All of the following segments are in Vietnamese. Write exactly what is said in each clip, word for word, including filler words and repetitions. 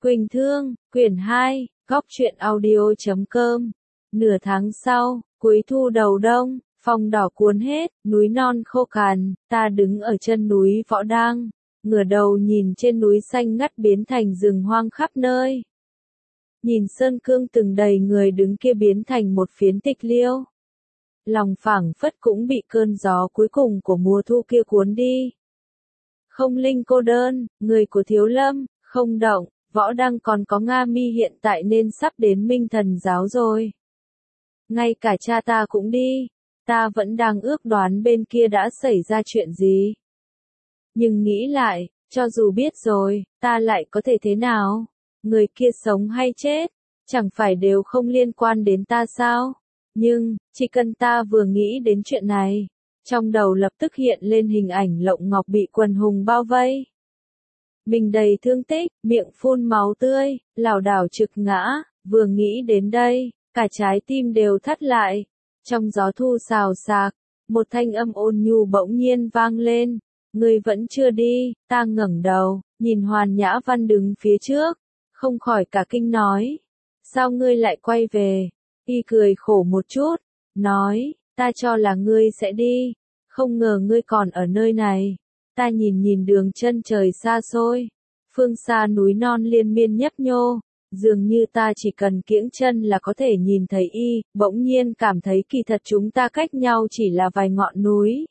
Quỳnh Thương, quyển hai, góc truyện audio chấm com. Nửa tháng sau, cuối thu đầu đông, phong đỏ cuốn hết, núi non khô cằn, ta đứng ở chân núi Võ Đang, ngửa đầu nhìn trên núi xanh ngắt biến thành rừng hoang khắp nơi. Nhìn sơn cương từng đầy người đứng kia biến thành một phiến tịch liêu. Lòng phảng phất cũng bị cơn gió cuối cùng của mùa thu kia cuốn đi. Không linh cô đơn, người của Thiếu Lâm, không động, Võ Đăng còn có Nga Mi hiện tại nên sắp đến Minh Thần giáo rồi. Ngay cả cha ta cũng đi, ta vẫn đang ước đoán bên kia đã xảy ra chuyện gì. Nhưng nghĩ lại, cho dù biết rồi, ta lại có thể thế nào? Người kia sống hay chết, chẳng phải đều không liên quan đến ta sao? Nhưng, chỉ cần ta vừa nghĩ đến chuyện này, trong đầu lập tức hiện lên hình ảnh Lộng Ngọc bị quần hùng bao vây. Mình đầy thương tích, miệng phun máu tươi, lảo đảo trực ngã, vừa nghĩ đến đây, cả trái tim đều thắt lại. Trong gió thu xào xạc, một thanh âm ôn nhu bỗng nhiên vang lên, ngươi vẫn chưa đi, ta ngẩng đầu, nhìn Hoàn Nhã Văn đứng phía trước, không khỏi cả kinh nói, sao ngươi lại quay về? Y cười khổ một chút, nói, ta cho là ngươi sẽ đi, không ngờ ngươi còn ở nơi này. Ta nhìn nhìn đường chân trời xa xôi, phương xa núi non liên miên nhấp nhô, dường như ta chỉ cần kiễng chân là có thể nhìn thấy y, bỗng nhiên cảm thấy kỳ thật chúng ta cách nhau chỉ là vài ngọn núi,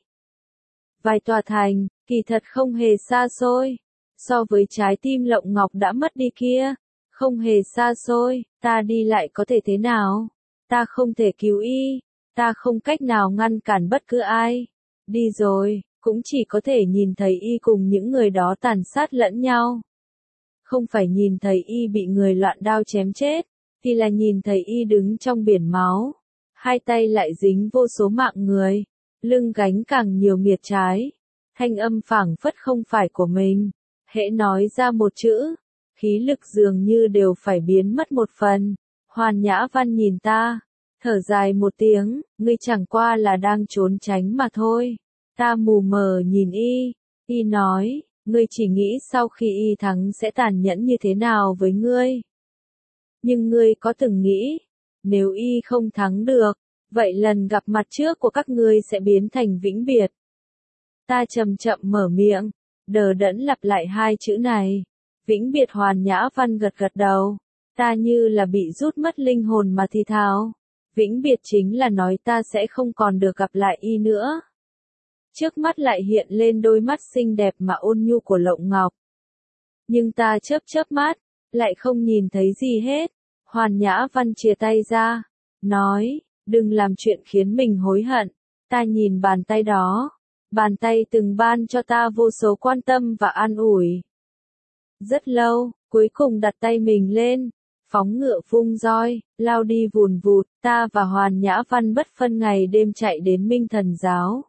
vài tòa thành, kỳ thật không hề xa xôi, so với trái tim Lộng Ngọc đã mất đi kia, không hề xa xôi, ta đi lại có thể thế nào? Ta không thể cứu y, ta không cách nào ngăn cản bất cứ ai, đi rồi. Cũng chỉ có thể nhìn thấy y cùng những người đó tàn sát lẫn nhau. Không phải nhìn thấy y bị người loạn đao chém chết, thì là nhìn thấy y đứng trong biển máu. Hai tay lại dính vô số mạng người, lưng gánh càng nhiều nghiệt trái. Thanh âm phảng phất không phải của mình. Hễ nói ra một chữ, khí lực dường như đều phải biến mất một phần. Hoàn Nhã Văn nhìn ta, thở dài một tiếng, ngươi chẳng qua là đang trốn tránh mà thôi. Ta mù mờ nhìn y, y nói, ngươi chỉ nghĩ sau khi y thắng sẽ tàn nhẫn như thế nào với ngươi. Nhưng ngươi có từng nghĩ, nếu y không thắng được, vậy lần gặp mặt trước của các ngươi sẽ biến thành vĩnh biệt. Ta chậm chậm mở miệng, đờ đẫn lặp lại hai chữ này. Vĩnh biệt. Hoàn Nhã Văn gật gật đầu, ta như là bị rút mất linh hồn mà thì thào. Vĩnh biệt chính là nói ta sẽ không còn được gặp lại y nữa. Trước mắt lại hiện lên đôi mắt xinh đẹp mà ôn nhu của Lộng Ngọc. Nhưng ta chớp chớp mắt, lại không nhìn thấy gì hết. Hoàn Nhã Văn chìa tay ra, nói, đừng làm chuyện khiến mình hối hận. Ta nhìn bàn tay đó, bàn tay từng ban cho ta vô số quan tâm và an ủi. Rất lâu, cuối cùng đặt tay mình lên, phóng ngựa vung roi, lao đi vùn vụt, ta và Hoàn Nhã Văn bất phân ngày đêm chạy đến Minh Thần giáo.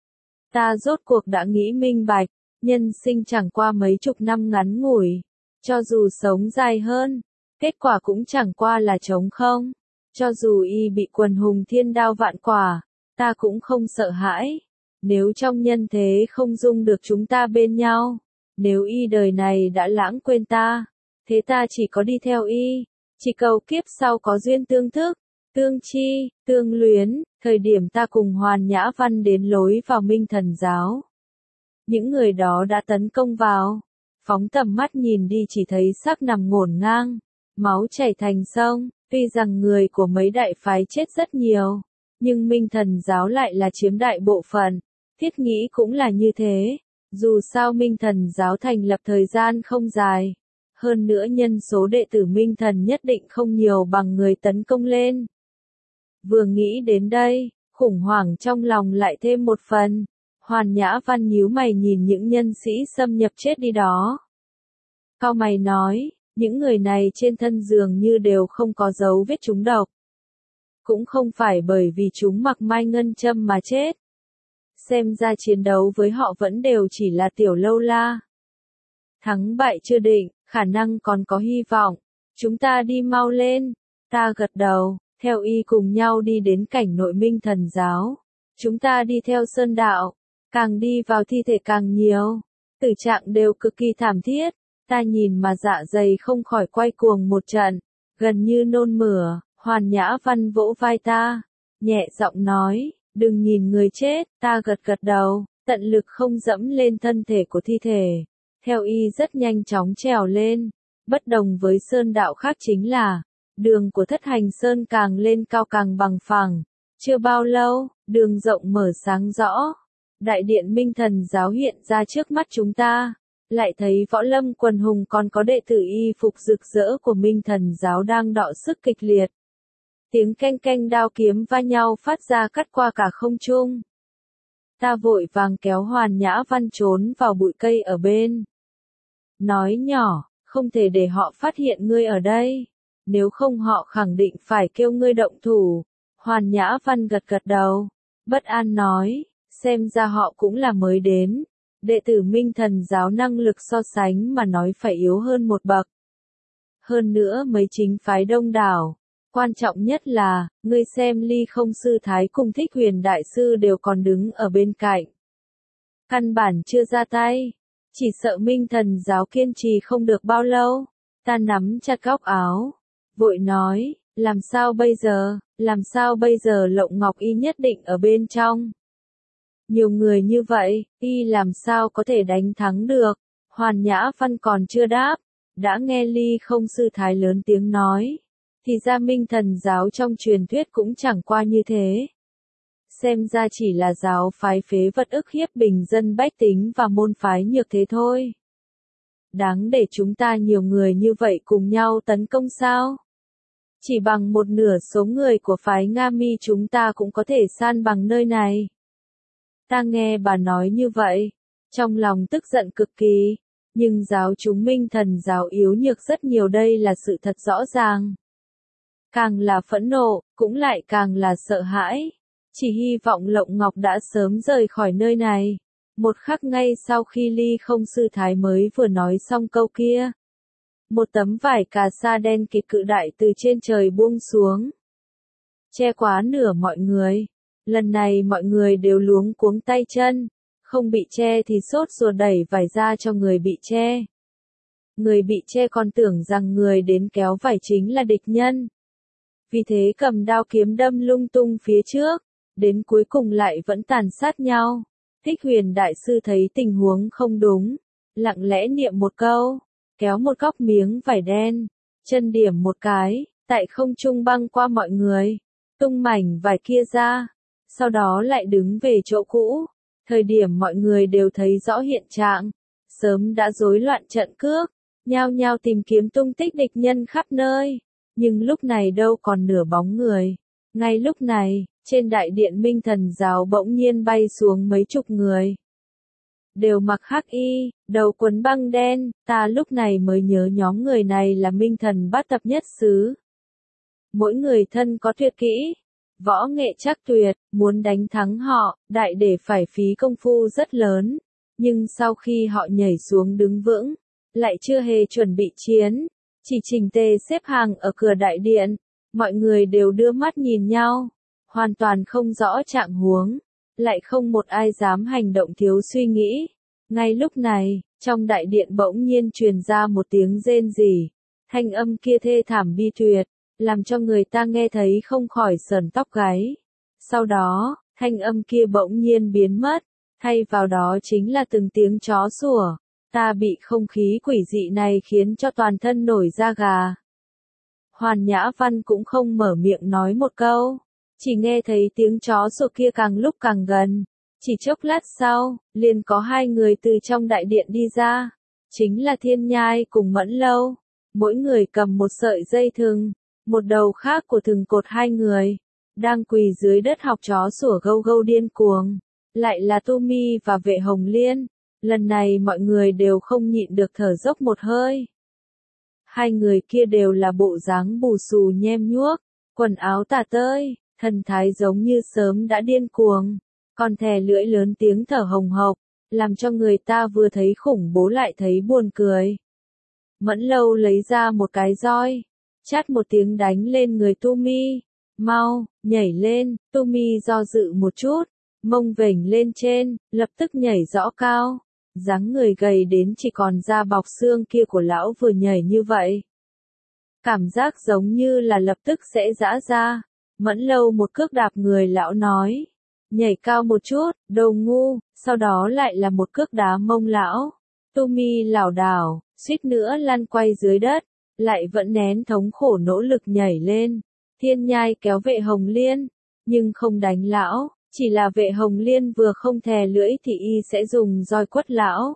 Ta rốt cuộc đã nghĩ minh bạch, nhân sinh chẳng qua mấy chục năm ngắn ngủi, cho dù sống dài hơn, kết quả cũng chẳng qua là trống không. Cho dù y bị quần hùng thiên đao vạn quả, ta cũng không sợ hãi. Nếu trong nhân thế không dung được chúng ta bên nhau, nếu y đời này đã lãng quên ta, thế ta chỉ có đi theo y, chỉ cầu kiếp sau có duyên tương thức, tương chi, tương luyến. Thời điểm ta cùng Hoàn Nhã Văn đến lối vào Minh Thần giáo, những người đó đã tấn công vào, phóng tầm mắt nhìn đi chỉ thấy xác nằm ngổn ngang, máu chảy thành sông. Tuy rằng người của mấy đại phái chết rất nhiều, nhưng Minh Thần giáo lại là chiếm đại bộ phận. Thiết nghĩ cũng là như thế, dù sao Minh Thần giáo thành lập thời gian không dài, hơn nữa nhân số đệ tử Minh Thần nhất định không nhiều bằng người tấn công lên. Vừa nghĩ đến đây, khủng hoảng trong lòng lại thêm một phần. Hoàn Nhã Văn nhíu mày nhìn những nhân sĩ xâm nhập chết đi đó. Cau mày nói, những người này trên thân dường như đều không có dấu vết trúng độc. Cũng không phải bởi vì chúng mặc mai ngân châm mà chết. Xem ra chiến đấu với họ vẫn đều chỉ là tiểu lâu la. Thắng bại chưa định, khả năng còn có hy vọng. Chúng ta đi mau lên. Ta gật đầu. Theo y cùng nhau đi đến cảnh nội Minh Thần giáo. Chúng ta đi theo sơn đạo, càng đi vào thi thể càng nhiều, tử trạng đều cực kỳ thảm thiết. Ta nhìn mà dạ dày không khỏi quay cuồng một trận, gần như nôn mửa. Hoàn Nhã Văn vỗ vai ta, nhẹ giọng nói, đừng nhìn người chết. Ta gật gật đầu, tận lực không dẫm lên thân thể của thi thể. Theo y rất nhanh chóng trèo lên. Bất đồng với sơn đạo khác chính là, đường của Thất Hành Sơn càng lên cao càng bằng phẳng. Chưa bao lâu, đường rộng mở sáng rõ. Đại điện Minh Thần giáo hiện ra trước mắt chúng ta. Lại thấy võ lâm quần hùng còn có đệ tử y phục rực rỡ của Minh Thần giáo đang đọ sức kịch liệt. Tiếng canh canh đao kiếm va nhau phát ra cắt qua cả không trung. Ta vội vàng kéo Hoàn Nhã Văn trốn vào bụi cây ở bên. Nói nhỏ, không thể để họ phát hiện ngươi ở đây. Nếu không họ khẳng định phải kêu ngươi động thủ. Hoàn Nhã Văn gật gật đầu. Bất an nói, xem ra họ cũng là mới đến. Đệ tử Minh Thần giáo năng lực so sánh mà nói phải yếu hơn một bậc. Hơn nữa mấy chính phái đông đảo. Quan trọng nhất là, ngươi xem Ly Không Sư Thái cùng Thích Huyền Đại Sư đều còn đứng ở bên cạnh. Căn bản chưa ra tay. Chỉ sợ Minh Thần giáo kiên trì không được bao lâu. Ta nắm chặt góc áo. Vội nói, làm sao bây giờ, làm sao bây giờ Lộng Ngọc Y nhất định ở bên trong. Nhiều người như vậy, y làm sao có thể đánh thắng được. Hoàn Nhã Văn còn chưa đáp. Đã nghe Ly Không Sư Thái lớn tiếng nói. Thì ra Minh Thần giáo trong truyền thuyết cũng chẳng qua như thế. Xem ra chỉ là giáo phái phế vật ức hiếp bình dân bách tính và môn phái nhược thế thôi. Đáng để chúng ta nhiều người như vậy cùng nhau tấn công sao? Chỉ bằng một nửa số người của phái Nga Mi chúng ta cũng có thể san bằng nơi này. Ta nghe bà nói như vậy, trong lòng tức giận cực kỳ, nhưng giáo chúng Minh Thần giáo yếu nhược rất nhiều, đây là sự thật rõ ràng. Càng là phẫn nộ, cũng lại càng là sợ hãi. Chỉ hy vọng Lộng Ngọc đã sớm rời khỏi nơi này. Một khắc ngay sau khi Ly Không Sư Thái mới vừa nói xong câu kia. Một tấm vải cà sa đen kịt cự đại từ trên trời buông xuống. Che quá nửa mọi người. Lần này mọi người đều luống cuống tay chân. Không bị che thì sốt ruột đẩy vải ra cho người bị che. Người bị che còn tưởng rằng người đến kéo vải chính là địch nhân. Vì thế cầm đao kiếm đâm lung tung phía trước, đến cuối cùng lại vẫn tàn sát nhau. Thích Huyền Đại Sư thấy tình huống không đúng, lặng lẽ niệm một câu, kéo một góc miếng vải đen, chân điểm một cái, tại không trung băng qua mọi người, tung mảnh vải kia ra, sau đó lại đứng về chỗ cũ. Thời điểm mọi người đều thấy rõ hiện trạng, sớm đã rối loạn trận cước, nhao nhao tìm kiếm tung tích địch nhân khắp nơi. Nhưng lúc này đâu còn nửa bóng người. Ngay lúc này, trên đại điện Minh Thần giáo bỗng nhiên bay xuống mấy chục người. Đều mặc hắc y, đầu quấn băng đen, ta lúc này mới nhớ nhóm người này là Minh Thần bát tập nhất xứ. Mỗi người thân có tuyệt kỹ, võ nghệ chắc tuyệt, muốn đánh thắng họ, đại để phải phí công phu rất lớn. Nhưng sau khi họ nhảy xuống đứng vững, lại chưa hề chuẩn bị chiến. Chỉ chỉnh tề xếp hàng ở cửa đại điện, mọi người đều đưa mắt nhìn nhau, hoàn toàn không rõ trạng huống, lại không một ai dám hành động thiếu suy nghĩ. Ngay lúc này, trong đại điện bỗng nhiên truyền ra một tiếng rên rỉ, thanh âm kia thê thảm bi tuyệt, làm cho người ta nghe thấy không khỏi sởn tóc gáy. Sau đó, thanh âm kia bỗng nhiên biến mất, thay vào đó chính là từng tiếng chó sủa. Ta bị không khí quỷ dị này khiến cho toàn thân nổi da gà. Hoàn Nhã Văn cũng không mở miệng nói một câu, chỉ nghe thấy tiếng chó sủa kia càng lúc càng gần. Chỉ chốc lát sau, liền có hai người từ trong đại điện đi ra, chính là Thiên Nhai cùng Mẫn Lâu. Mỗi người cầm một sợi dây thừng, một đầu khác của thừng cột hai người, đang quỳ dưới đất học chó sủa gâu gâu điên cuồng. Lại là Tu Mi và Vệ Hồng Liên. Lần này mọi người đều không nhịn được thở dốc một hơi. Hai người kia đều là bộ dáng bù xù nhem nhuốc, quần áo tả tơi, thần thái giống như sớm đã điên cuồng, còn thè lưỡi lớn tiếng thở hồng hộc, làm cho người ta vừa thấy khủng bố lại thấy buồn cười. Mẫn Lâu lấy ra một cái roi, chát một tiếng đánh lên người Tu Mi, mau, nhảy lên. Tu Mi do dự một chút, mông vểnh lên trên, lập tức nhảy rõ cao. dáng người gầy đến chỉ còn da bọc xương kia của lão vừa nhảy như vậy. Cảm giác giống như là lập tức sẽ giã ra. Mẫn Lâu một cước đạp người lão nói. Nhảy cao một chút, đồ ngu, sau đó lại là một cước đá mông lão. Tu Mi lảo đảo, suýt nữa lăn quay dưới đất, lại vẫn nén thống khổ nỗ lực nhảy lên. Thiên Nhai kéo Vệ Hồng Liên, nhưng không đánh lão, chỉ là Vệ Hồng Liên vừa không thè lưỡi thì y sẽ dùng roi quất lão.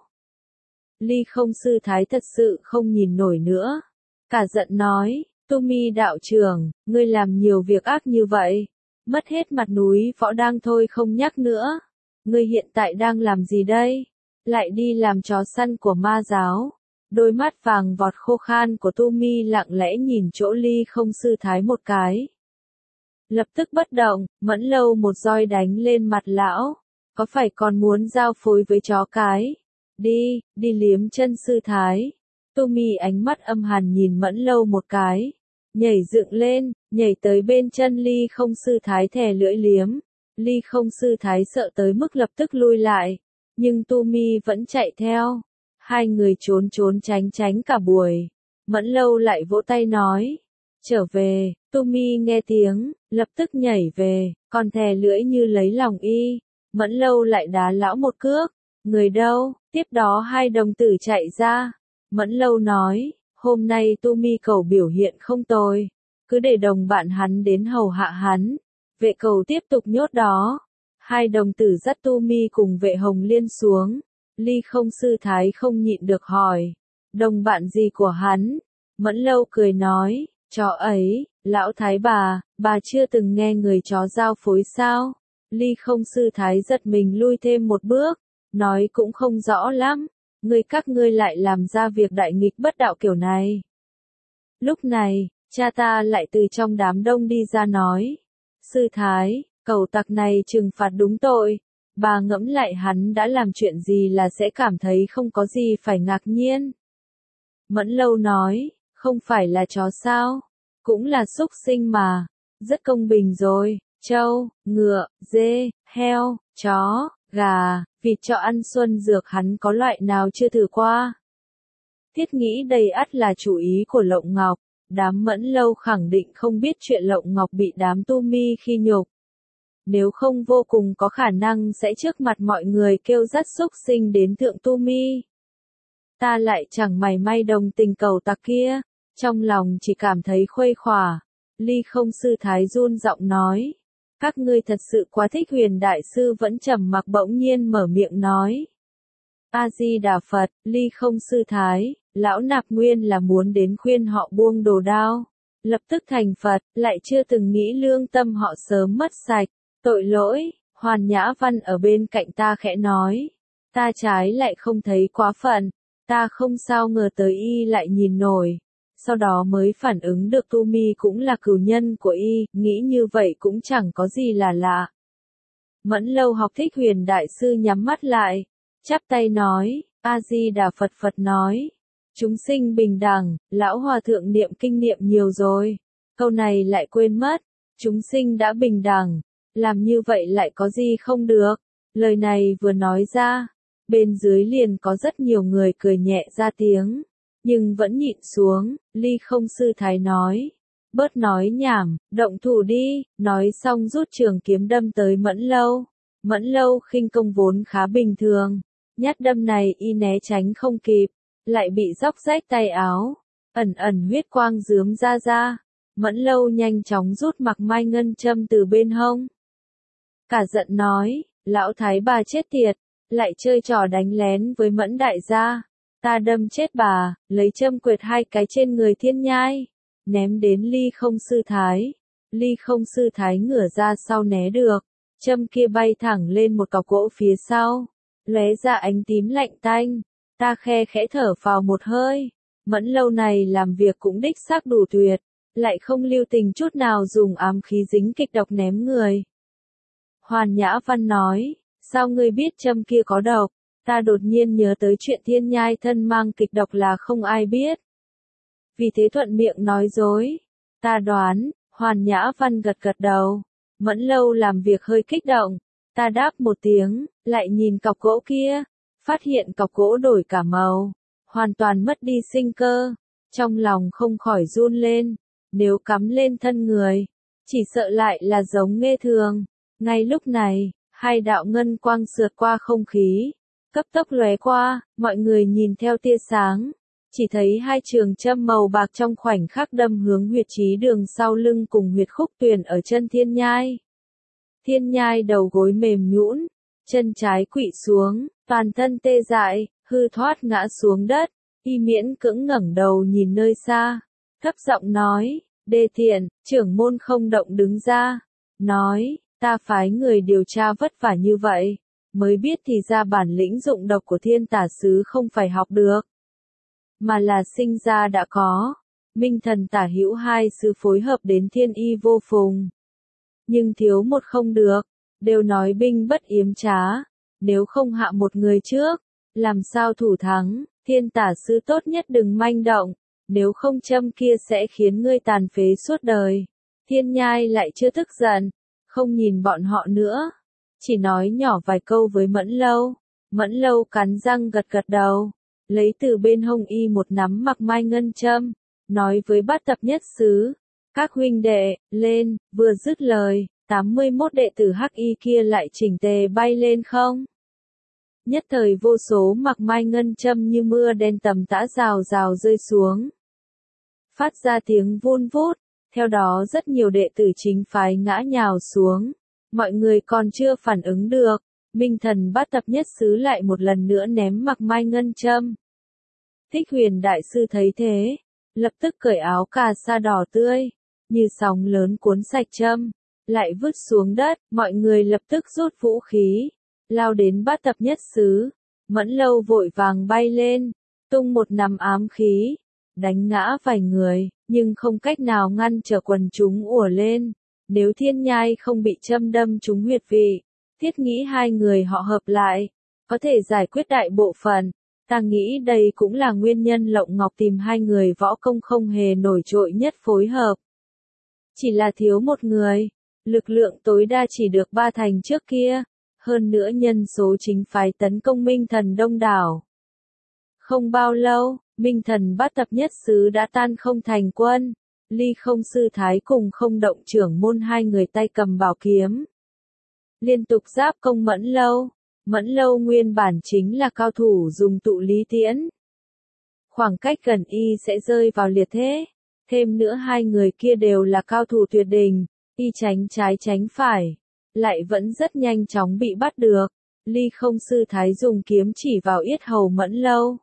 Ly Không sư thái thật sự không nhìn nổi nữa, cả giận nói, Tu Mi đạo trưởng, ngươi làm nhiều việc ác như vậy, mất hết mặt núi võ đang thôi không nhắc nữa. Ngươi hiện tại đang làm gì đây? Lại đi làm chó săn của ma giáo. Đôi mắt vàng vọt khô khan của Tu Mi lặng lẽ nhìn chỗ Ly Không sư thái một cái. Lập tức bất động, Mẫn Lâu một roi đánh lên mặt lão. Có phải còn muốn giao phối với chó cái? Đi, đi liếm chân sư thái. Tu Mi ánh mắt âm hàn nhìn Mẫn Lâu một cái. Nhảy dựng lên, nhảy tới bên chân Ly Không sư thái thè lưỡi liếm. Ly Không sư thái sợ tới mức lập tức lui lại. Nhưng Tu Mi vẫn chạy theo. Hai người trốn trốn tránh tránh cả buổi. Mẫn Lâu lại vỗ tay nói. Trở về, Tu Mi nghe tiếng, lập tức nhảy về, còn thè lưỡi như lấy lòng y. Mẫn Lâu lại đá lão một cước. Người đâu? Tiếp đó hai đồng tử chạy ra. Mẫn Lâu nói, hôm nay Tu Mi cầu biểu hiện không tồi. Cứ để đồng bạn hắn đến hầu hạ hắn. Vệ cầu tiếp tục nhốt đó. Hai đồng tử dắt Tu Mi cùng Vệ Hồng Liên xuống. Ly Không sư thái không nhịn được hỏi. Đồng bạn gì của hắn? Mẫn Lâu cười nói, chó ấy, lão thái bà, bà chưa từng nghe người chó giao phối sao? Ly Không sư thái giật mình lui thêm một bước, nói cũng không rõ lắm. Ngươi các ngươi lại làm ra việc đại nghịch bất đạo kiểu này. Lúc này, cha ta lại từ trong đám đông đi ra nói. Sư thái, cẩu tặc này trừng phạt đúng tội. Bà ngẫm lại hắn đã làm chuyện gì là sẽ cảm thấy không có gì phải ngạc nhiên. Mẫn Lâu nói, không phải là chó sao? Cũng là súc sinh mà. Rất công bình rồi, trâu, ngựa, dê, heo, chó, gà, vịt cho ăn xuân dược hắn có loại nào chưa thử qua. Thiết nghĩ đây ắt là chủ ý của Lộng Ngọc. Đám Mẫn Lâu khẳng định không biết chuyện Lộng Ngọc bị đám Tu Mi khi nhục. Nếu không vô cùng có khả năng sẽ trước mặt mọi người kêu dắt xúc sinh đến thượng Tu Mi. Ta lại chẳng mảy may đồng tình cẩu tặc kia, trong lòng chỉ cảm thấy khuây khỏa. Ly Không sư thái run giọng nói, các ngươi thật sự quá thích. Huyền đại sư vẫn trầm mặc bỗng nhiên mở miệng nói. A Di Đà Phật, Ly Không sư thái, lão nạp nguyên là muốn đến khuyên họ buông đồ đao, lập tức thành Phật, lại chưa từng nghĩ lương tâm họ sớm mất sạch. Tội lỗi. Hoàn Nhã Văn ở bên cạnh ta khẽ nói. Ta trái lại không thấy quá phận. Ta không sao ngờ tới y lại nhìn nổi. Sau đó mới phản ứng được Tu Mi cũng là cừu nhân của y, nghĩ như vậy cũng chẳng có gì là lạ. Mẫn Lâu học thích Huyền đại sư nhắm mắt lại, chắp tay nói, A Di Đà Phật. Phật nói, chúng sinh bình đẳng, lão hòa thượng niệm kinh niệm nhiều rồi, câu này lại quên mất, chúng sinh đã bình đẳng, làm như vậy lại có gì không được. Lời này vừa nói ra, bên dưới liền có rất nhiều người cười nhẹ ra tiếng, nhưng vẫn nhịn xuống. Ly Không sư thái nói, bớt nói nhảm, động thủ đi. Nói xong rút trường kiếm đâm tới Mẫn Lâu. Mẫn Lâu khinh công vốn khá bình thường, nhát đâm này y né tránh không kịp, lại bị róc rách tay áo, ẩn ẩn huyết quang rướm ra ra. Mẫn Lâu nhanh chóng rút mặc mai ngân châm từ bên hông. Cả giận nói, lão thái bà chết tiệt, lại chơi trò đánh lén với Mẫn đại gia. Ta đâm chết bà, lấy châm quệt hai cái trên người Thiên Nhai, ném đến Ly Không sư thái. Ly Không sư thái ngửa ra sau né được, châm kia bay thẳng lên một cọc gỗ phía sau, lóe ra ánh tím lạnh tanh. Ta khe khẽ thở vào một hơi. Mẫn Lâu này làm việc cũng đích xác đủ tuyệt, lại không lưu tình chút nào dùng ám khí dính kịch độc ném người. Hoàn Nhã Văn nói, sao ngươi biết châm kia có độc? Ta đột nhiên nhớ tới chuyện Thiên Nhai thân mang kịch độc là không ai biết. Vì thế thuận miệng nói dối. Ta đoán. Hoàn Nhã Văn gật gật đầu. Mẫn Lâu làm việc hơi kích động. Ta đáp một tiếng, lại nhìn cọc gỗ kia. phát hiện cọc gỗ đổi cả màu, hoàn toàn mất đi sinh cơ, trong lòng không khỏi run lên, nếu cắm lên thân người, chỉ sợ lại là giống nghe thường. Ngay lúc này, hai đạo ngân quang sượt qua không khí, cấp tốc lóe qua, mọi người nhìn theo tia sáng, chỉ thấy hai trường châm màu bạc trong khoảnh khắc đâm hướng huyệt trí đường sau lưng cùng huyệt khúc tuyền ở chân Thiên Nhai. Thiên Nhai đầu gối mềm nhũn, chân trái quỵ xuống, toàn thân tê dại, hư thoát ngã xuống đất, y miễn cưỡng ngẩng đầu nhìn nơi xa, thấp giọng nói, Đê Thiện, trưởng môn không động đứng ra, nói, ta phái người điều tra vất vả như vậy, mới biết thì ra bản lĩnh dụng độc của Thiên Tả Sứ không phải học được, mà là sinh ra đã có. Minh Thần Tả Hữu hai sứ phối hợp đến thiên y vô phùng, nhưng thiếu một không được, đều nói binh bất yếm trá, nếu không hạ một người trước, làm sao thủ thắng. Thiên Tả Sứ tốt nhất đừng manh động, nếu không châm kia sẽ khiến ngươi tàn phế suốt đời. Thiên Nhai lại chưa tức giận, không nhìn bọn họ nữa, chỉ nói nhỏ vài câu với Mẫn Lâu. Mẫn Lâu cắn răng gật gật đầu, lấy từ bên hông y một nắm mặc mai ngân châm, nói với Bát Tập Nhất Sứ, các huynh đệ, lên. Vừa dứt lời, tám mươi mốt đệ tử Hắc Y kia lại chỉnh tề bay lên không. Nhất thời vô số mặc mai ngân châm như mưa đen tầm tã rào rào rơi xuống, phát ra tiếng vun vút, theo đó rất nhiều đệ tử chính phái ngã nhào xuống, mọi người còn chưa phản ứng được, Minh Thần Bát Tập Nhất Sứ lại một lần nữa ném mặc mai ngân châm. Thích Huyền Đại Sư thấy thế, lập tức cởi áo cà sa đỏ tươi, như sóng lớn cuốn sạch châm, lại vứt xuống đất, mọi người lập tức rút vũ khí, lao đến Bát Tập Nhất Sứ. Mẫn Lâu vội vàng bay lên, tung một nắm ám khí, đánh ngã vài người, nhưng không cách nào ngăn trở quần chúng ùa lên. Nếu Thiên Nhai không bị châm đâm trúng huyệt vị, thiết nghĩ hai người họ hợp lại, có thể giải quyết đại bộ phận. Ta nghĩ đây cũng là nguyên nhân Lộng Ngọc tìm hai người võ công không hề nổi trội nhất phối hợp. Chỉ là thiếu một người, lực lượng tối đa chỉ được ba thành trước kia, hơn nữa nhân số chính phái tấn công Minh Thần đông đảo. Không bao lâu, Minh Thần Bát Tập Nhất Sứ đã tan không thành quân, Ly Không Sư Thái cùng Không Động trưởng môn hai người tay cầm bảo kiếm, liên tục giáp công Mẫn Lâu. Mẫn Lâu nguyên bản chính là cao thủ dùng tụ lý tiễn, khoảng cách gần y sẽ rơi vào liệt thế, thêm nữa hai người kia đều là cao thủ tuyệt đỉnh, y tránh trái tránh phải, lại vẫn rất nhanh chóng bị bắt được. Ly Không Sư Thái dùng kiếm chỉ vào yết hầu Mẫn Lâu,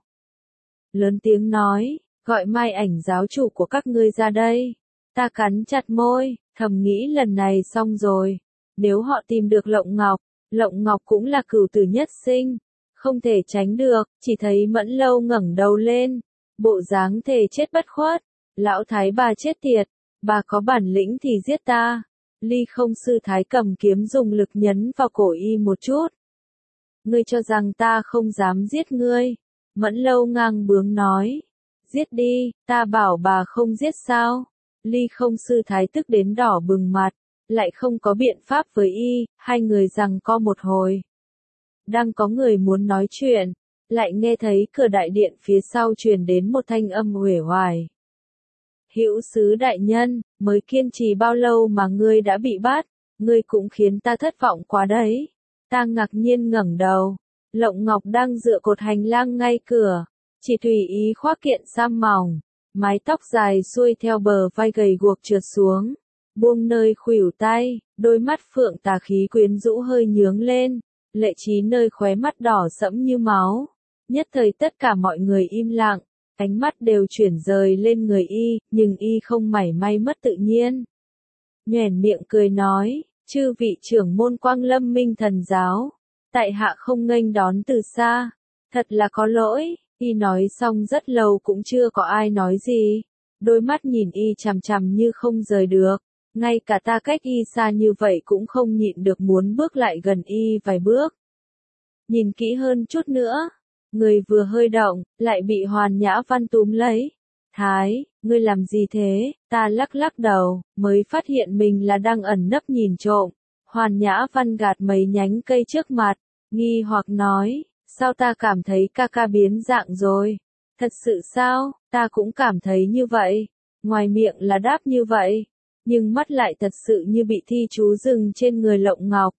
lớn tiếng nói, gọi Mai Ảnh giáo chủ của các ngươi ra đây. Ta cắn chặt môi, thầm nghĩ lần này xong rồi, nếu họ tìm được Lộng Ngọc, Lộng Ngọc cũng là cửu tử nhất sinh, không thể tránh được. Chỉ thấy Mẫn Lâu ngẩng đầu lên, bộ dáng thề chết bất khuất, lão thái bà chết tiệt, bà có bản lĩnh thì giết ta. Ly Không Sư Thái cầm kiếm dùng lực nhấn vào cổ y một chút. Ngươi cho rằng ta không dám giết ngươi? Mẫn Lâu ngang bướng nói, giết đi, ta bảo bà không giết sao? Ly Không Sư Thái tức đến đỏ bừng mặt, lại không có biện pháp với y, hai người giằng co một hồi. Đang có người muốn nói chuyện, lại nghe thấy cửa đại điện phía sau truyền đến một thanh âm uể oải. Hữu Sứ đại nhân, mới kiên trì bao lâu mà ngươi đã bị bắt, ngươi cũng khiến ta thất vọng quá đấy. Ta ngạc nhiên ngẩng đầu, Lộng Ngọc đang dựa cột hành lang ngay cửa, chỉ tùy ý khoác kiện sam mỏng, mái tóc dài xuôi theo bờ vai gầy guộc trượt xuống, buông nơi khuỷu tay, đôi mắt phượng tà khí quyến rũ hơi nhướng lên, lệ trí nơi khóe mắt đỏ sẫm như máu. Nhất thời tất cả mọi người im lặng, ánh mắt đều chuyển rời lên người y, nhưng y không mảy may mất tự nhiên. Nhoẻn miệng cười nói, chư vị trưởng môn Quang Lâm Minh Thần giáo, tại hạ không nghênh đón từ xa, thật là có lỗi. Y nói xong rất lâu cũng chưa có ai nói gì, đôi mắt nhìn y chằm chằm như không rời được, ngay cả ta cách y xa như vậy cũng không nhịn được muốn bước lại gần y vài bước. Nhìn kỹ hơn chút nữa, người vừa hơi động, lại bị Hoàn Nhã Văn túm lấy. Thái, ngươi làm gì thế? Ta lắc lắc đầu, mới phát hiện mình là đang ẩn nấp nhìn trộm. Hoàn Nhã Văn gạt mấy nhánh cây trước mặt, nghi hoặc nói, Sao ta cảm thấy ca ca biến dạng rồi? Thật sự sao? Ta cũng cảm thấy như vậy. Ngoài miệng là đáp như vậy, nhưng mắt lại thật sự như bị thi chú rừng trên người Lộng Ngọc.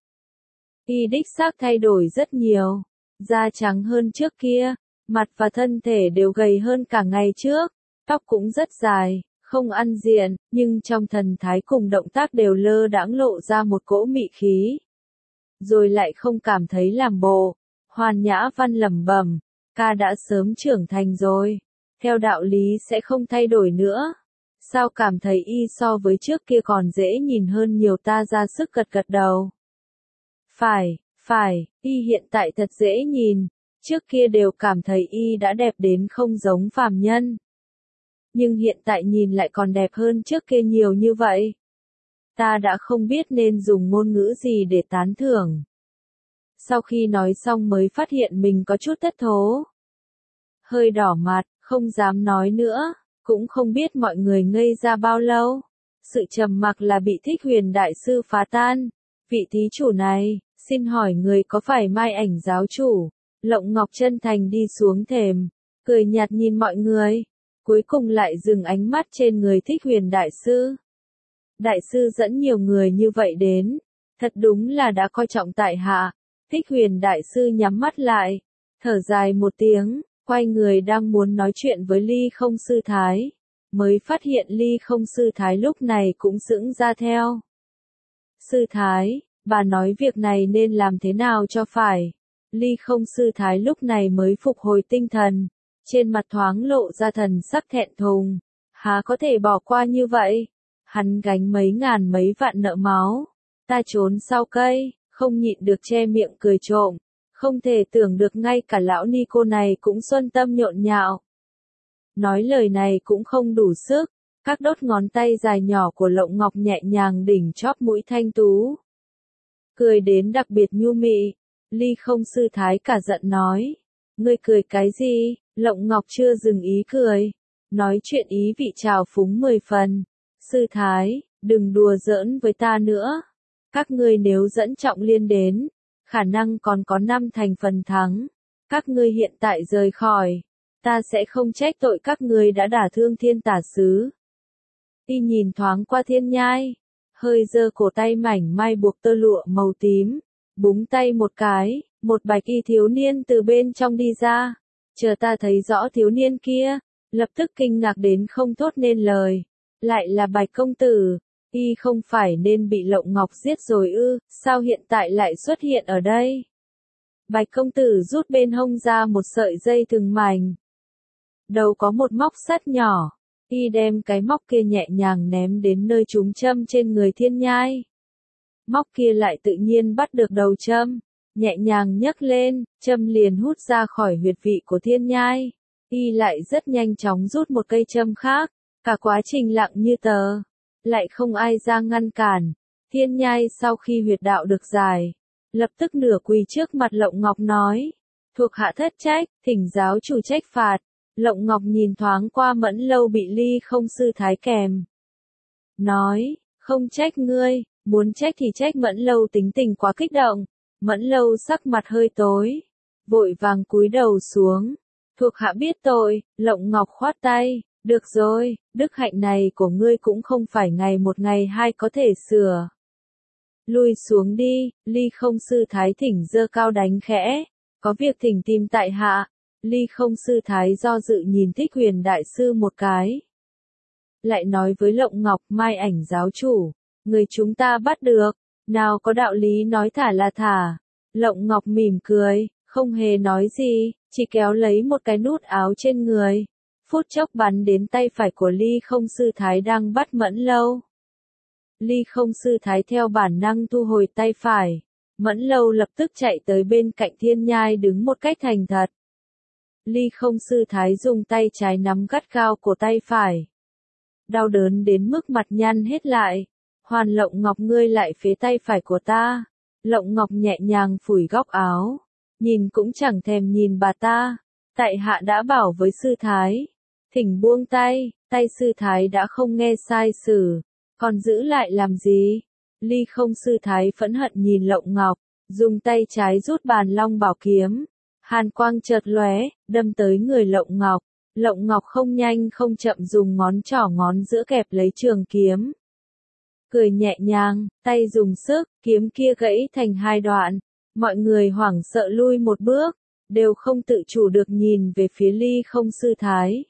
Y đích xác thay đổi rất nhiều. Da trắng hơn trước kia, mặt và thân thể đều gầy hơn cả ngày trước, tóc cũng rất dài, không ăn diện, nhưng trong thần thái cùng động tác đều lơ đãng lộ ra một cỗ mị khí. Rồi lại không cảm thấy làm bộ. Hoàn Nhã Văn lẩm bẩm, ca đã sớm trưởng thành rồi, theo đạo lý sẽ không thay đổi nữa. Sao cảm thấy y so với trước kia còn dễ nhìn hơn nhiều, ta ra sức gật gật đầu. Phải, phải, y hiện tại thật dễ nhìn, trước kia đều cảm thấy y đã đẹp đến không giống phàm nhân. Nhưng hiện tại nhìn lại còn đẹp hơn trước kia nhiều như vậy. Ta đã không biết nên dùng ngôn ngữ gì để tán thưởng. Sau khi nói xong mới phát hiện mình có chút thất thố. Hơi đỏ mặt, không dám nói nữa, cũng không biết mọi người ngây ra bao lâu. Sự trầm mặc là bị Thích Huyền đại sư phá tan. Vị thí chủ này, xin hỏi người có phải Mai Ảnh giáo chủ? Lộng Ngọc chân thành đi xuống thềm, cười nhạt nhìn mọi người, cuối cùng lại dừng ánh mắt trên người Thích Huyền đại sư. Đại sư dẫn nhiều người như vậy đến, thật đúng là đã coi trọng tại hạ. Thích Huyền đại sư nhắm mắt lại, thở dài một tiếng, quay người đang muốn nói chuyện với Ly Không sư thái, mới phát hiện Ly Không sư thái lúc này cũng sững ra theo. Sư thái, bà nói việc này nên làm thế nào cho phải? Ly Không sư thái lúc này mới phục hồi tinh thần, trên mặt thoáng lộ ra thần sắc thẹn thùng, há có thể bỏ qua như vậy? Hắn gánh mấy ngàn mấy vạn nợ máu, ta trốn sau cây, không nhịn được che miệng cười trộm, không thể tưởng được ngay cả lão ni cô này cũng xuân tâm nhộn nhạo. Nói lời này cũng không đủ sức, các đốt ngón tay dài nhỏ của Lộng Ngọc nhẹ nhàng đỉnh chóp mũi thanh tú. Cười đến đặc biệt nhu mị, Ly Không sư thái cả giận nói, ngươi cười cái gì? Lộng Ngọc chưa dừng ý cười, nói chuyện ý vị trào phúng mười phần. Sư thái, đừng đùa giỡn với ta nữa. Các ngươi nếu dẫn Trọng Liên đến, khả năng còn có năm thành phần thắng. Các ngươi hiện tại rời khỏi, ta sẽ không trách tội các ngươi đã đả thương Thiên Tả Sứ. Y nhìn thoáng qua Thiên Nhai, hơi giơ cổ tay mảnh mai buộc tơ lụa màu tím, búng tay một cái, một bạch y thiếu niên từ bên trong đi ra. Chờ ta thấy rõ thiếu niên kia, lập tức kinh ngạc đến không thốt nên lời. Lại là Bạch công tử, y không phải nên bị Lộng Ngọc giết rồi ư, sao hiện tại lại xuất hiện ở đây? Bạch công tử rút bên hông ra một sợi dây thừng mảnh. Đầu có một móc sắt nhỏ, y đem cái móc kia nhẹ nhàng ném đến nơi trúng châm trên người Thiên Nhai. Móc kia lại tự nhiên bắt được đầu châm, nhẹ nhàng nhấc lên, châm liền hút ra khỏi huyệt vị của Thiên Nhai. Y lại rất nhanh chóng rút một cây châm khác, cả quá trình lặng như tờ, lại không ai ra ngăn cản. Thiên Nhai sau khi huyệt đạo được giải, lập tức nửa quỳ trước mặt Lộng Ngọc nói, thuộc hạ thất trách, thỉnh giáo chủ trách phạt. Lộng Ngọc nhìn thoáng qua Mẫn Lâu bị Ly Không sư thái kèm, nói, không trách ngươi, muốn trách thì trách Mẫn Lâu tính tình quá kích động. Mẫn Lâu sắc mặt hơi tối, vội vàng cúi đầu xuống, thuộc hạ biết tội. Lộng Ngọc khoát tay, được rồi, đức hạnh này của ngươi cũng không phải ngày một ngày hai có thể sửa. Lui xuống đi. Ly Không sư thái thỉnh giơ cao đánh khẽ, có việc thỉnh tìm tại hạ. Ly Không sư thái do dự nhìn Thích Huyền đại sư một cái, lại nói với Lộng Ngọc, Mai Ảnh giáo chủ, người chúng ta bắt được, nào có đạo lý nói thả là thả. Lộng Ngọc mỉm cười, không hề nói gì, chỉ kéo lấy một cái nút áo trên người, phút chốc bắn đến tay phải của Ly Không sư thái đang bắt Mẫn Lâu. Ly Không sư thái theo bản năng thu hồi tay phải, Mẫn Lâu lập tức chạy tới bên cạnh Thiên Nhai đứng một cách thành thật. Ly Không sư thái dùng tay trái nắm gắt gao cổ tay phải, đau đớn đến mức mặt nhăn hết lại. Hoàn Lộng Ngọc, ngươi lại phế tay phải của ta. Lộng Ngọc nhẹ nhàng phủi góc áo, nhìn cũng chẳng thèm nhìn bà ta. Tại hạ đã bảo với sư thái, thỉnh buông tay. Tay sư thái đã không nghe sai sử, còn giữ lại làm gì? Ly Không sư thái phẫn hận nhìn Lộng Ngọc, dùng tay trái rút bàn long bảo kiếm, Hàn quang chợt lóe, đâm tới người Lộng Ngọc. Lộng Ngọc không nhanh không chậm dùng ngón trỏ ngón giữa kẹp lấy trường kiếm. Cười nhẹ nhàng, tay dùng sức, kiếm kia gãy thành hai đoạn. Mọi người hoảng sợ lui một bước, đều không tự chủ được nhìn về phía Ly Không Sư Thái.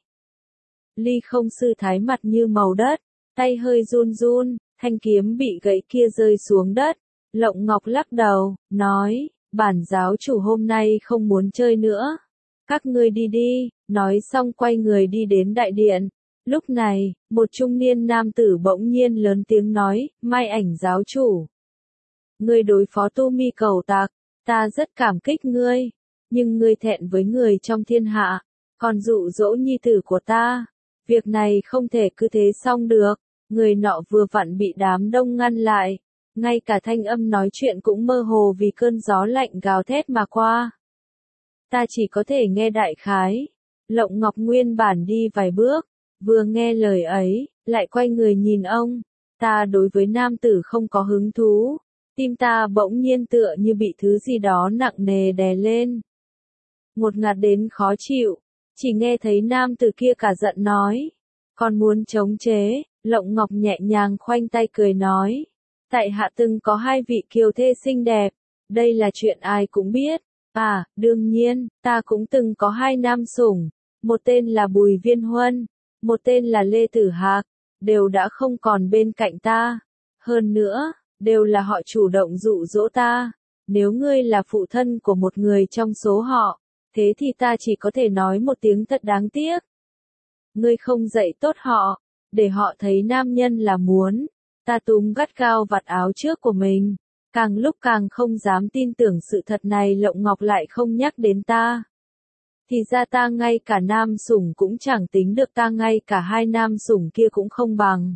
Ly Không Sư Thái mặt như màu đất, tay hơi run run, thanh kiếm bị gãy kia rơi xuống đất. Lộng Ngọc lắc đầu, nói, bản giáo chủ hôm nay không muốn chơi nữa. Các ngươi đi đi, nói xong quay người đi đến đại điện. Lúc này, một trung niên nam tử bỗng nhiên lớn tiếng nói, Mai Ảnh giáo chủ. Ngươi đối phó Tu Mi cầu tặc, ta rất cảm kích ngươi, nhưng ngươi thẹn với người trong thiên hạ, còn dụ dỗ nhi tử của ta. Việc này không thể cứ thế xong được. Người nọ vừa vặn bị đám đông ngăn lại, ngay cả thanh âm nói chuyện cũng mơ hồ vì cơn gió lạnh gào thét mà qua. Ta chỉ có thể nghe đại khái. Lộng Ngọc nguyên bản đi vài bước, vừa nghe lời ấy, lại quay người nhìn ông. Ta đối với nam tử không có hứng thú, tim ta bỗng nhiên tựa như bị thứ gì đó nặng nề đè lên. Ngột ngạt đến khó chịu, chỉ nghe thấy nam tử kia cả giận nói. Còn muốn chống chế, Lộng Ngọc nhẹ nhàng khoanh tay cười nói. Tại hạ từng có hai vị kiều thê xinh đẹp, đây là chuyện ai cũng biết. À, đương nhiên, ta cũng từng có hai nam sủng, một tên là Bùi Viên Huân, một tên là Lê Tử Hạc, đều đã không còn bên cạnh ta. Hơn nữa, đều là họ chủ động dụ dỗ ta. Nếu ngươi là phụ thân của một người trong số họ, thế thì ta chỉ có thể nói một tiếng thật đáng tiếc. Ngươi không dạy tốt họ, để họ thấy nam nhân là muốn. Ta túm gắt gao vạt áo trước của mình, càng lúc càng không dám tin tưởng sự thật này. Lộng Ngọc lại không nhắc đến ta. Thì ra ta ngay cả nam sủng cũng chẳng tính được, ta ngay cả hai nam sủng kia cũng không bằng.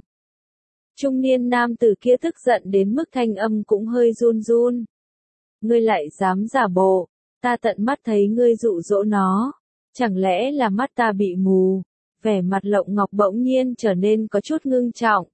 Trung niên nam tử kia tức giận đến mức thanh âm cũng hơi run run. Ngươi lại dám giả bộ, ta tận mắt thấy ngươi dụ dỗ nó, chẳng lẽ là mắt ta bị mù? Vẻ mặt Lộng Ngọc bỗng nhiên trở nên có chút ngưng trọng.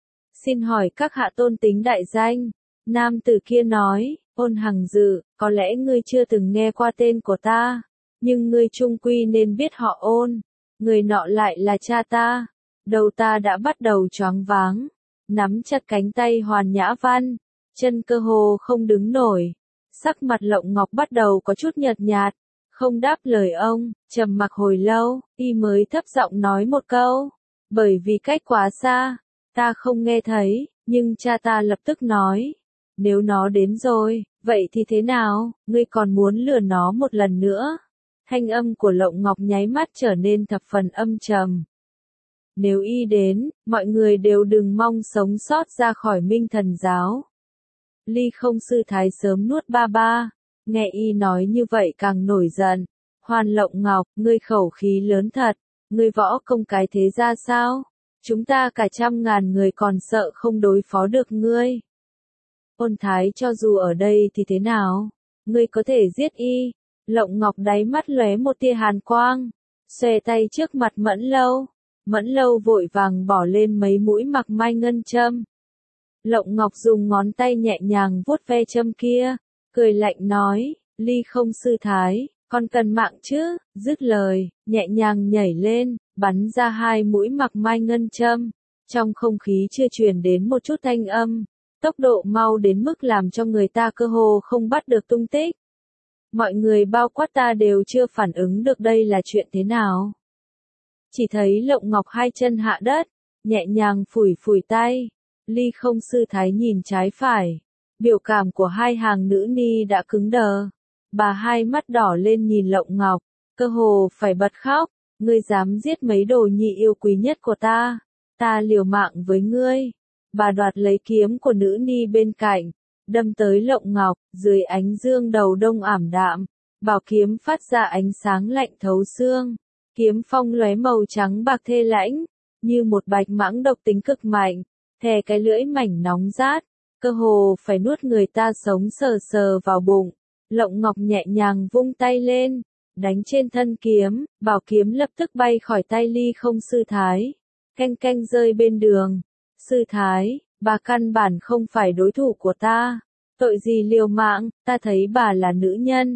Xin hỏi các hạ tôn tính đại danh? Nam tử kia nói, Ôn Hằng Dự, có lẽ ngươi chưa từng nghe qua tên của ta, nhưng ngươi chung quy nên biết họ Ôn. Người nọ lại là cha ta. Đầu ta đã bắt đầu choáng váng, nắm chặt cánh tay Hoàn Nhã Văn, chân cơ hồ không đứng nổi. Sắc mặt Lộng Ngọc bắt đầu có chút nhợt nhạt, không đáp lời ông, trầm mặc hồi lâu, y mới thấp giọng nói một câu, bởi vì cách quá xa, ta không nghe thấy, nhưng cha ta lập tức nói, nếu nó đến rồi, vậy thì thế nào, ngươi còn muốn lừa nó một lần nữa? Thanh âm của Lộng Ngọc nháy mắt trở nên thập phần âm trầm. Nếu y đến, mọi người đều đừng mong sống sót ra khỏi Minh Thần giáo. Ly Không Sư Thái sớm nuốt ba ba, nghe y nói như vậy càng nổi giận. Hoàn Lộng Ngọc, ngươi khẩu khí lớn thật, ngươi võ công cái thế ra sao? Chúng ta cả trăm ngàn người còn sợ không đối phó được ngươi. Ôn Thái cho dù ở đây thì thế nào? Ngươi có thể giết y. Lộng Ngọc đáy mắt lóe một tia hàn quang, xòe tay trước mặt Mẫn Lâu. Mẫn Lâu vội vàng bỏ lên mấy mũi mặc mai ngân châm. Lộng Ngọc dùng ngón tay nhẹ nhàng vuốt ve châm kia, cười lạnh nói, Ly Không Sư Thái, con cần mạng chứ? Dứt lời, nhẹ nhàng nhảy lên, bắn ra hai mũi mặc mai ngân châm. Trong không khí chưa truyền đến một chút thanh âm, tốc độ mau đến mức làm cho người ta cơ hồ không bắt được tung tích. Mọi người bao quát ta đều chưa phản ứng được đây là chuyện thế nào. Chỉ thấy Lộng Ngọc hai chân hạ đất, nhẹ nhàng phủi phủi tay. Ly Không Sư Thái nhìn trái phải, biểu cảm của hai hàng nữ ni đã cứng đờ. Bà hai mắt đỏ lên nhìn Lộng Ngọc, cơ hồ phải bật khóc. Ngươi dám giết mấy đồ nhi yêu quý nhất của ta, ta liều mạng với ngươi. Bà đoạt lấy kiếm của nữ ni bên cạnh, đâm tới Lộng Ngọc. Dưới ánh dương đầu đông ảm đạm, bảo kiếm phát ra ánh sáng lạnh thấu xương. Kiếm phong lóe màu trắng bạc thê lãnh, như một bạch mãng độc tính cực mạnh, thè cái lưỡi mảnh nóng rát, cơ hồ phải nuốt người ta sống sờ sờ vào bụng. Lộng Ngọc nhẹ nhàng vung tay lên, đánh trên thân kiếm, bảo kiếm lập tức bay khỏi tay Ly Không Sư Thái, canh canh rơi bên đường. Sư Thái, bà căn bản không phải đối thủ của ta, tội gì liều mạng, ta thấy bà là nữ nhân,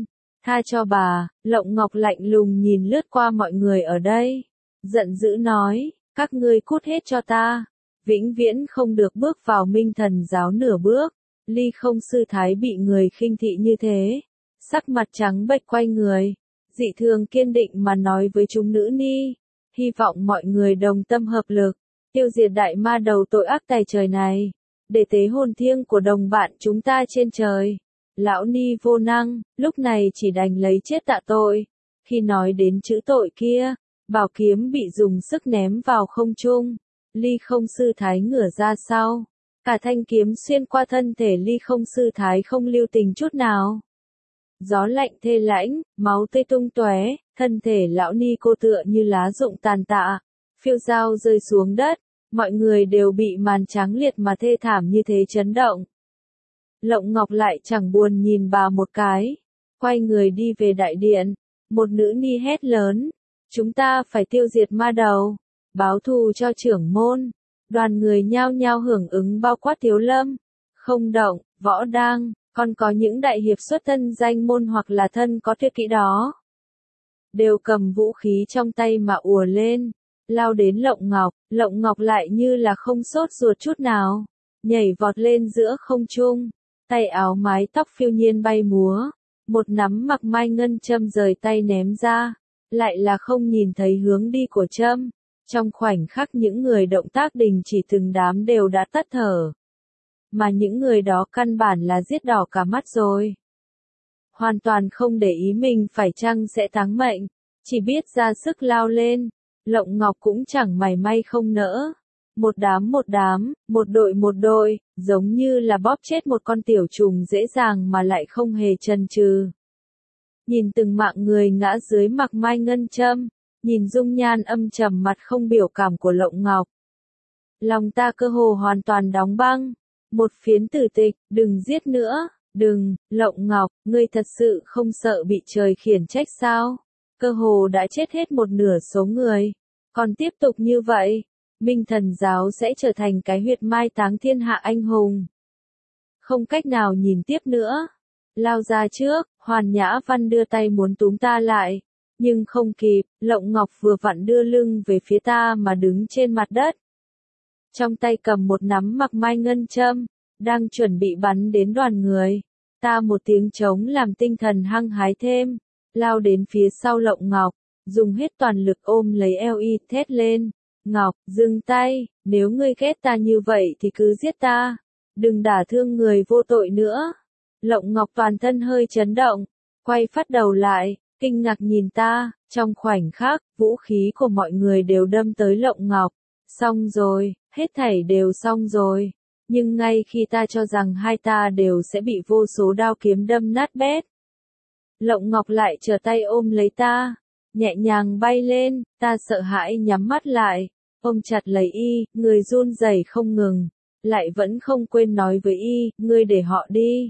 Tha cho bà, Lộng Ngọc lạnh lùng nhìn lướt qua mọi người ở đây. Giận dữ nói, các ngươi cút hết cho ta. Vĩnh viễn không được bước vào Minh Thần giáo nửa bước. Ly Không sư thái bị người khinh thị như thế. Sắc mặt trắng bệch quay người. Dị thường kiên định mà nói với chúng nữ ni. Hy vọng mọi người đồng tâm hợp lực. Tiêu diệt đại ma đầu tội ác tày trời này. Để tế hồn thiêng của đồng bạn chúng ta trên trời. Lão ni vô năng, lúc này chỉ đành lấy chết tạ tội. Khi nói đến chữ tội kia, bảo kiếm bị dùng sức ném vào không trung. Ly Không sư thái ngửa ra sau. Cả thanh kiếm xuyên qua thân thể Ly Không sư thái không lưu tình chút nào. Gió lạnh thê lãnh, máu tươi tung tóe, thân thể lão ni cô tựa như lá rụng tàn tạ. Phiêu dao rơi xuống đất, mọi người đều bị màn trắng liệt mà thê thảm như thế chấn động. Lộng Ngọc lại chẳng buồn nhìn bà một cái, quay người đi về đại điện, một nữ ni hét lớn, chúng ta phải tiêu diệt ma đầu, báo thù cho trưởng môn, đoàn người nhao nhao hưởng ứng bao quát Thiếu Lâm, Không Động, Võ Đang, còn có những đại hiệp xuất thân danh môn hoặc là thân có tuyệt kỹ đó. Đều cầm vũ khí trong tay mà ùa lên, lao đến Lộng Ngọc, Lộng Ngọc lại như là không sốt ruột chút nào, nhảy vọt lên giữa không trung. Tay áo mái tóc phiêu nhiên bay múa, một nắm mặc mai ngân châm rời tay ném ra, lại là không nhìn thấy hướng đi của châm. Trong khoảnh khắc những người động tác đình chỉ từng đám đều đã tắt thở. Mà những người đó căn bản là giết đỏ cả mắt rồi. Hoàn toàn không để ý mình phải chăng sẽ thắng mệnh, chỉ biết ra sức lao lên, Lộng Ngọc cũng chẳng mảy may không nỡ. Một đám một đám, một đội một đội, giống như là bóp chết một con tiểu trùng dễ dàng mà lại không hề chần chừ. Nhìn từng mạng người ngã dưới mặc mai ngân châm, nhìn dung nhan âm trầm mặt không biểu cảm của Lộng Ngọc. Lòng ta cơ hồ hoàn toàn đóng băng. Một phiến tử tịch, đừng giết nữa, đừng, Lộng Ngọc, ngươi thật sự không sợ bị trời khiển trách sao? Cơ hồ đã chết hết một nửa số người. Còn tiếp tục như vậy, Minh Thần giáo sẽ trở thành cái huyệt mai táng thiên hạ anh hùng. Không cách nào nhìn tiếp nữa. Lao ra trước, Hoàn Nhã Văn đưa tay muốn túm ta lại. Nhưng không kịp, Lộng Ngọc vừa vặn đưa lưng về phía ta mà đứng trên mặt đất. Trong tay cầm một nắm mặc mai ngân châm, đang chuẩn bị bắn đến đoàn người. Ta một tiếng trống làm tinh thần hăng hái thêm, lao đến phía sau Lộng Ngọc, dùng hết toàn lực ôm lấy eo y thét lên. Ngọc, dừng tay, nếu ngươi ghét ta như vậy thì cứ giết ta, đừng đả thương người vô tội nữa. Lộng Ngọc toàn thân hơi chấn động, quay phát đầu lại, kinh ngạc nhìn ta, trong khoảnh khắc, vũ khí của mọi người đều đâm tới Lộng Ngọc. Xong rồi, hết thảy đều xong rồi. Nhưng ngay khi ta cho rằng hai ta đều sẽ bị vô số đao kiếm đâm nát bét, Lộng Ngọc lại trở tay ôm lấy ta, nhẹ nhàng bay lên, ta sợ hãi nhắm mắt lại, ôm chặt lấy y, người run rẩy không ngừng, lại vẫn không quên nói với y, ngươi để họ đi.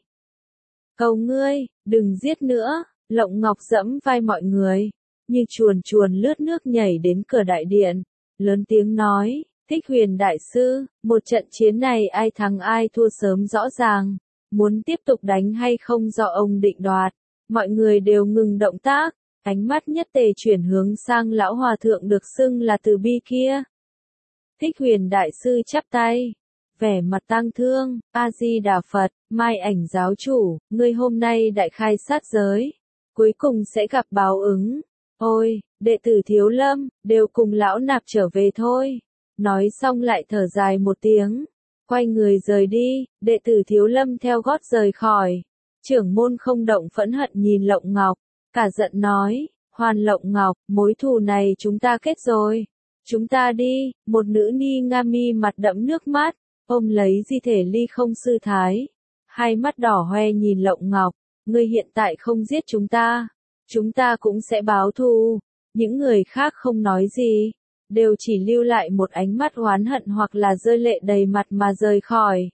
Cầu ngươi, đừng giết nữa, Lộng Ngọc giẫm vai mọi người, như chuồn chuồn lướt nước nhảy đến cửa đại điện, lớn tiếng nói, Thích Huyền đại sư, một trận chiến này ai thắng ai thua sớm rõ ràng, muốn tiếp tục đánh hay không do ông định đoạt. Mọi người đều ngừng động tác, ánh mắt nhất tề chuyển hướng sang lão hòa thượng được xưng là Từ Bi kia. Thích Huyền đại sư chắp tay, vẻ mặt tang thương, A Di Đà Phật, Mai Ảnh giáo chủ, ngươi hôm nay đại khai sát giới, cuối cùng sẽ gặp báo ứng. Ôi, đệ tử Thiếu Lâm, đều cùng lão nạp trở về thôi. Nói xong lại thở dài một tiếng, quay người rời đi, đệ tử Thiếu Lâm theo gót rời khỏi. Trưởng môn Không Động phẫn hận nhìn Lộng Ngọc, cả giận nói, Hoàn Lộng Ngọc, mối thù này chúng ta kết rồi. Chúng ta đi, một nữ ni nga mi mặt đẫm nước mắt, ôm lấy di thể Ly Không sư thái. Hai mắt đỏ hoe nhìn Lộng Ngọc, ngươi hiện tại không giết chúng ta, chúng ta cũng sẽ báo thù. Những người khác không nói gì, đều chỉ lưu lại một ánh mắt oán hận hoặc là rơi lệ đầy mặt mà rời khỏi.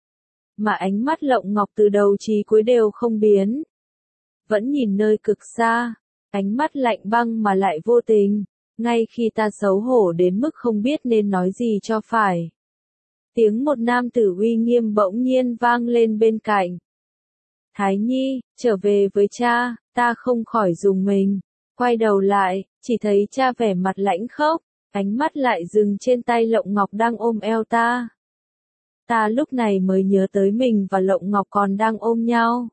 Mà ánh mắt Lộng Ngọc từ đầu chí cuối đều không biến. Vẫn nhìn nơi cực xa, ánh mắt lạnh băng mà lại vô tình, ngay khi ta xấu hổ đến mức không biết nên nói gì cho phải. Tiếng một nam tử uy nghiêm bỗng nhiên vang lên bên cạnh. Thái Nhi, trở về với cha, ta không khỏi rùng mình. Quay đầu lại, chỉ thấy cha vẻ mặt lãnh khốc, ánh mắt lại dừng trên tay Lộng Ngọc đang ôm eo ta. Ta lúc này mới nhớ tới mình và Lộng Ngọc còn đang ôm nhau.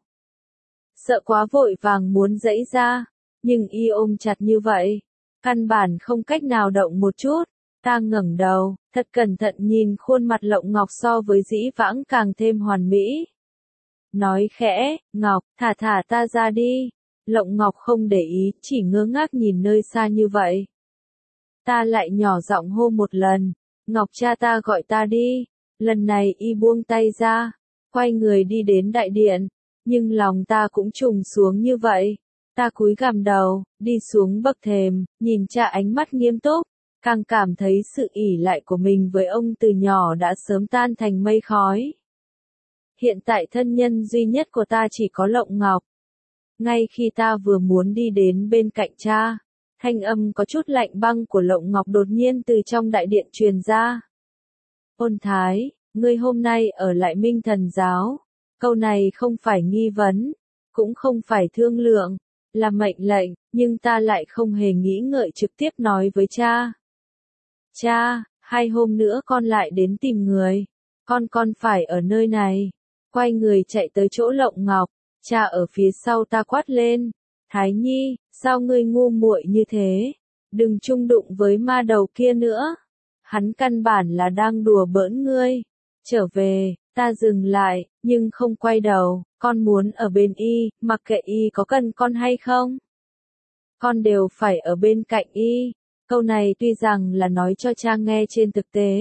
Sợ quá vội vàng muốn giãy ra, nhưng y ôm chặt như vậy, căn bản không cách nào động một chút. Ta ngẩng đầu, thật cẩn thận nhìn khuôn mặt Lộng Ngọc so với dĩ vãng càng thêm hoàn mỹ. Nói khẽ, Ngọc, thả thả ta ra đi. Lộng Ngọc không để ý, chỉ ngơ ngác nhìn nơi xa như vậy. Ta lại nhỏ giọng hô một lần, Ngọc cha ta gọi ta đi. Lần này y buông tay ra, quay người đi đến đại điện, nhưng lòng ta cũng trùng xuống như vậy. Ta cúi gằm đầu, đi xuống bậc thềm, nhìn cha ánh mắt nghiêm túc, càng cảm thấy sự ỷ lại của mình với ông từ nhỏ đã sớm tan thành mây khói. Hiện tại thân nhân duy nhất của ta chỉ có Lộng Ngọc. Ngay khi ta vừa muốn đi đến bên cạnh cha, thanh âm có chút lạnh băng của Lộng Ngọc đột nhiên từ trong đại điện truyền ra. Ôn Thái, ngươi hôm nay ở lại Minh Thần giáo. Câu này không phải nghi vấn, cũng không phải thương lượng, là mệnh lệnh, nhưng ta lại không hề nghĩ ngợi trực tiếp nói với cha. Cha, hai hôm nữa con lại đến tìm người, con con phải ở nơi này. Quay người chạy tới chỗ Lộng Ngọc, cha ở phía sau ta quát lên. Thái Nhi, sao ngươi ngu muội như thế? Đừng chung đụng với ma đầu kia nữa. Hắn căn bản là đang đùa bỡn ngươi. Trở về, ta dừng lại, nhưng không quay đầu, con muốn ở bên y, mặc kệ y có cần con hay không. Con đều phải ở bên cạnh y. Câu này tuy rằng là nói cho cha nghe trên thực tế.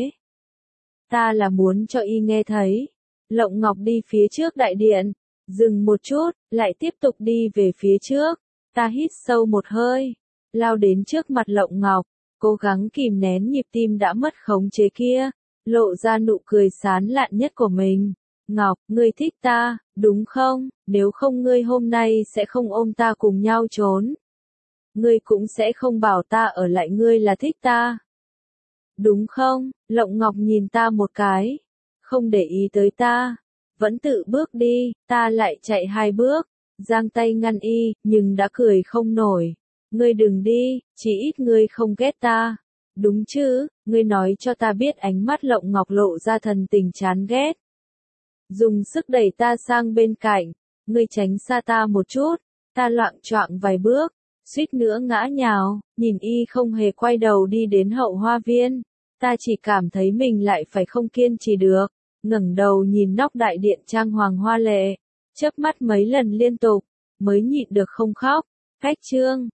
Ta là muốn cho y nghe thấy. Lộng Ngọc đi phía trước đại điện, dừng một chút, lại tiếp tục đi về phía trước. Ta hít sâu một hơi, lao đến trước mặt Lộng Ngọc, cố gắng kìm nén nhịp tim đã mất khống chế kia, lộ ra nụ cười sán lạn nhất của mình. Ngọc, ngươi thích ta, đúng không? Nếu không ngươi hôm nay sẽ không ôm ta cùng nhau trốn. Ngươi cũng sẽ không bảo ta ở lại, ngươi là thích ta. Đúng không? Lộng Ngọc nhìn ta một cái, không để ý tới ta, vẫn tự bước đi. Ta lại chạy hai bước, giang tay ngăn y, nhưng đã cười không nổi. Ngươi đừng đi, chỉ ít ngươi không ghét ta. Đúng chứ, ngươi nói cho ta biết. Ánh mắt Lộng Ngọc lộ ra thần tình chán ghét. Dùng sức đẩy ta sang bên cạnh, ngươi tránh xa ta một chút. Ta loạng choạng vài bước, suýt nữa ngã nhào, nhìn y không hề quay đầu đi đến hậu hoa viên. Ta chỉ cảm thấy mình lại phải không kiên trì được, ngẩng đầu nhìn nóc đại điện trang hoàng hoa lệ, chớp mắt mấy lần liên tục, mới nhịn được không khóc. Khách chương